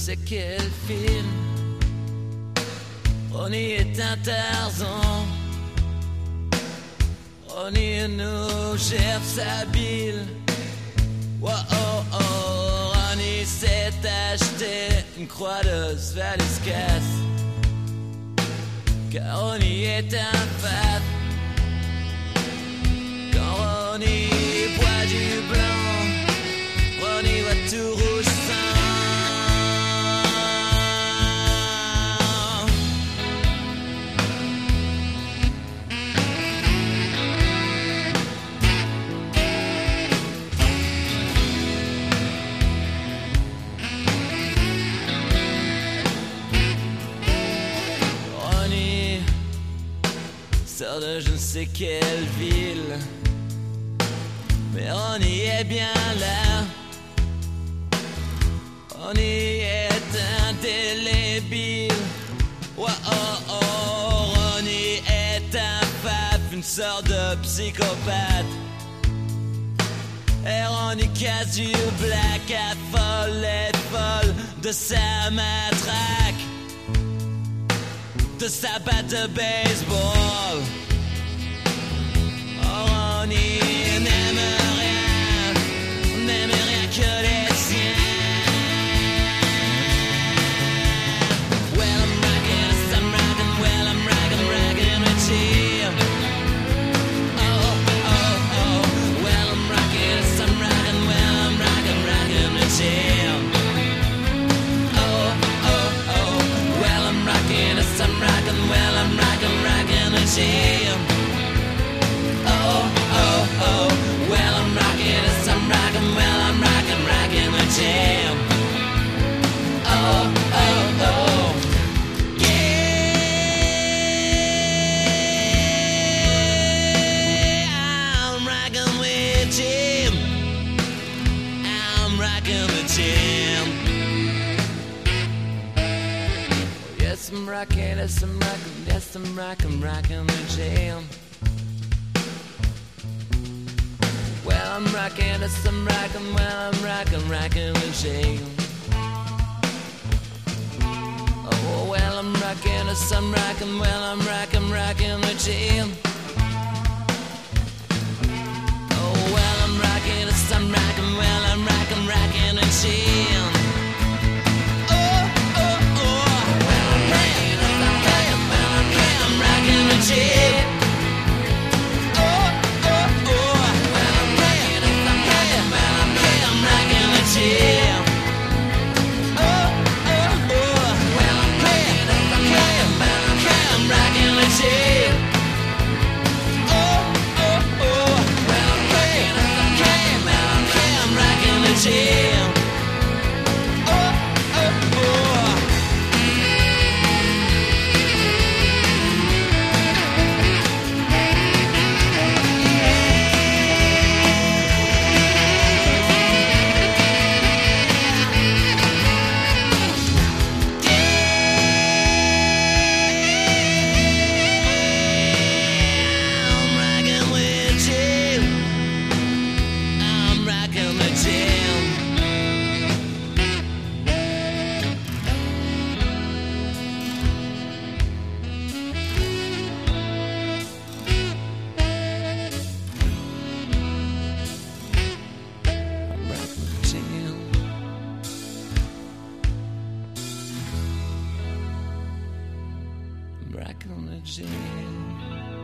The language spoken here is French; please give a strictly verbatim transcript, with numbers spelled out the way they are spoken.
sais quel film. Ronnie est un Tarzan. Ronnie est nos chefs habiles. Oh oh oh, Ronnie s'est acheté une croix de Svaliskas. Car Ronnie est un fat. Quand Ronnie boit du blanc, Ronnie voit tout rouge sang. Sort de je ne sais quelle ville, mais on y est bien là. On y est indélébile. Oh oh oh, Ronnie est un faf, une sorte de psychopathe. Et Ronnie casse du black, affole et folle de sa matraque, de sa batte de baseball. Oh, Ronnie n'aime rien, n'aime rien que les siens. Well, I'm rockin', I'm rockin', well, I'm rockin', rockin' with Jim. Oh, oh, oh, well, I'm rockin', I'm rockin', well, I'm rockin', rockin' with Jim. Oh, oh, oh, well, I'm rockin', I'm rockin', well, I'm rockin', rockin' with Jim. Oh, oh, oh, well, I'm rockin', I'm rockin', well, I'm rockin', rockin' with Jim. Oh, oh, oh, yeah, I'm rockin' with Jim. I'm rockin' with Jim. Yes, I'm rockin', yes, I'm rockin', yes, I'm rockin', rockin' with Jim. Well, I'm rockin', yes, I'm rockin', well, I'm rockin', rockin' with Jim. Oh, well, I'm rockin', yes, I'm rockin', well, I'm rockin', rockin' with Jim. Oh, well, I'm rockin', yes, I'm rockin', well, I'm rockin', rockin' with Jim. Jim. Oh, oh, oh, well, I'm rockin', I'm rockin', well, I'm rockin', rockin' with Jim. Oh, oh, oh, well, I'm rockin', I'm rockin', well, I'm rockin', rockin' with Jim. Oh, oh, oh, well, I'm rockin', I'm rockin', well, I'm rockin', rockin' with Jim. Oh, oh, oh. Rockin' on the jam.